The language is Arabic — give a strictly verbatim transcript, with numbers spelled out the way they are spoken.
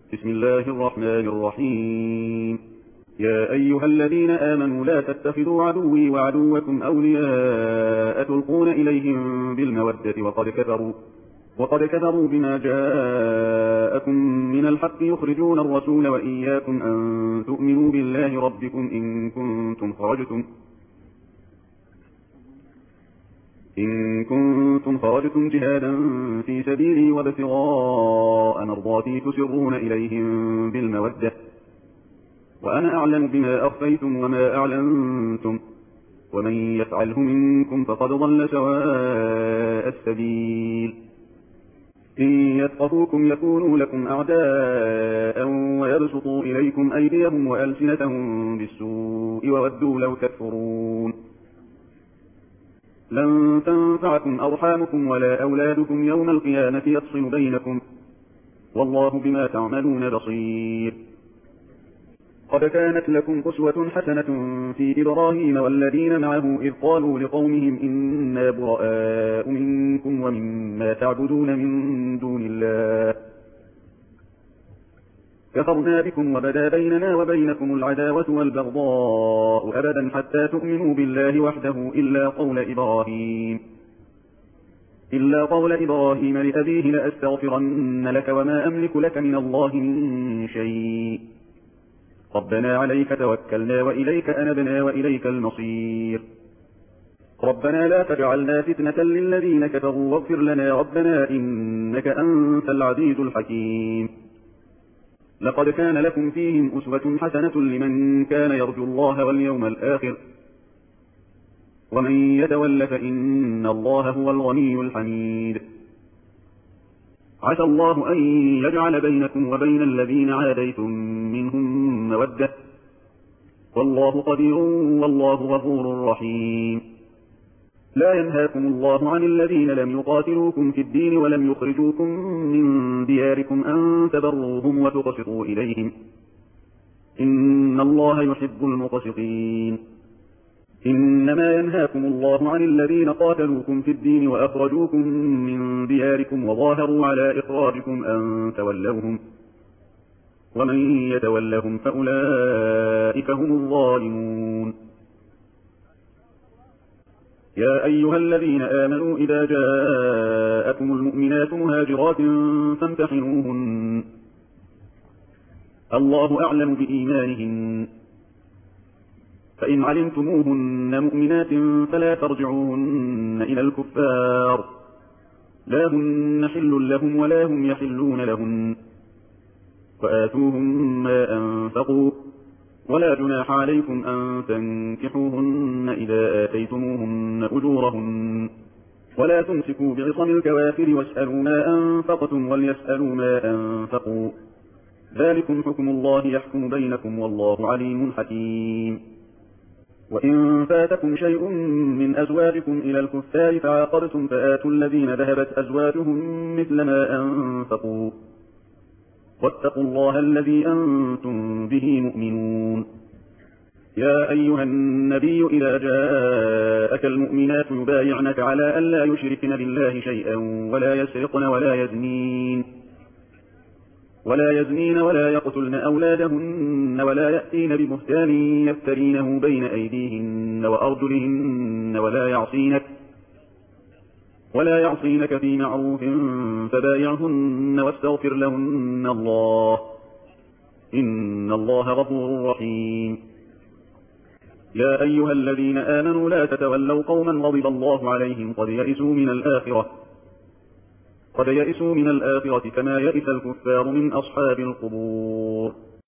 بسم الله الرحمن الرحيم. يا أيها الذين آمنوا لا تتخذوا عدوي وعدوكم أولياء تلقون إليهم بالمودة وقد كفروا وقد كفروا بما جاءكم من الحق يخرجون الرسول وإياكم أن تؤمنوا بالله ربكم إن كنتم خرجتم إن كنتم خرجتم جهادا في سبيلي وابتغاء مرضاتي تسرون إليهم بالمودة وأنا أعلم بما أخفيتم وما أعلنتم ومن يفعله منكم فقد ضل سواء السبيل. إن يثقفوكم يكونوا لكم أعداء ويبسطوا إليكم أيديهم وألسنتهم بالسوء وودوا لو تكفرون. لن تنفعكم أرحامكم ولا أولادكم يوم القيامة يفصل بينكم والله بما تعملون بصير. قد كانت لكم أسوة حسنة في إبراهيم والذين معه إذ قالوا لقومهم إنا براء منكم ومما تعبدون من دون الله كفرنا بكم وبدا بيننا وبينكم العداوة والبغضاء أبدا حتى تؤمنوا بالله وحده إلا قول إبراهيم إلا قول إبراهيم لأبيه لأستغفرن لك وما أملك لك من الله من شيء ربنا عليك توكلنا وإليك أنبنا وإليك المصير. ربنا لا تجعلنا فتنة للذين كفروا واغفر لنا ربنا إنك أنت العزيز الحكيم. لقد كان لكم فيهم أسوة حسنة لمن كان يرجو الله واليوم الآخر ومن يتول فإن الله هو الغني الحميد. عسى الله أن يجعل بينكم وبين الذين عاديتم منهم مودة والله قدير والله غفور رحيم. لا ينهاكم الله عن الذين لم يقاتلوكم في الدين ولم يخرجوكم من دياركم أن تبروهم وتقسطوا إليهم إن الله يحب المقسطين. إنما ينهاكم الله عن الذين قاتلوكم في الدين وأخرجوكم من دياركم وظاهروا على إخراجكم أن تولوهم ومن يتولهم فأولئك هم الظالمون. يا أيها الذين آمنوا إذا جاءكم المؤمنات مهاجرات فامتحنوهن الله أعلم بإيمانهن فإن علمتموهن مؤمنات فلا ترجعوهن إلى الكفار لا هن حل لهم ولا هم يحلون لهن وآتوهم ما أنفقوا ولا جناح عليكم أن تنكحوهن إذا آتيتموهن أجورهن ولا تمسكوا بعصم الكوافر واسألوا ما أنفقتم وليسألوا ما أنفقوا ذلكم حكم الله يحكم بينكم والله عليم حكيم. وإن فاتكم شيء من أزواجكم إلى الكفار فعاقبتم فآتوا الذين ذهبت أزواجهم مثل ما أنفقوا واتقوا الله الذي أنتم به مؤمنون. يا أيها النبي إذا جاءك المؤمنات يبايعنك على أن لا يشركن بالله شيئا ولا يسرقن ولا يزنين ولا يزنين ولا يقتلن أولادهن ولا يأتين ببهتان يفترينه بين أيديهن وأرجلهن ولا يعصينك ولا يعصينك في معروف فبايعهن واستغفر لهن الله إن الله غفور رحيم. يا أيها الذين آمنوا لا تتولوا قوما غضب الله عليهم قد يئسوا من الآخرة قد يئسوا من الآخرة كما يئس الكفار من أصحاب القبور.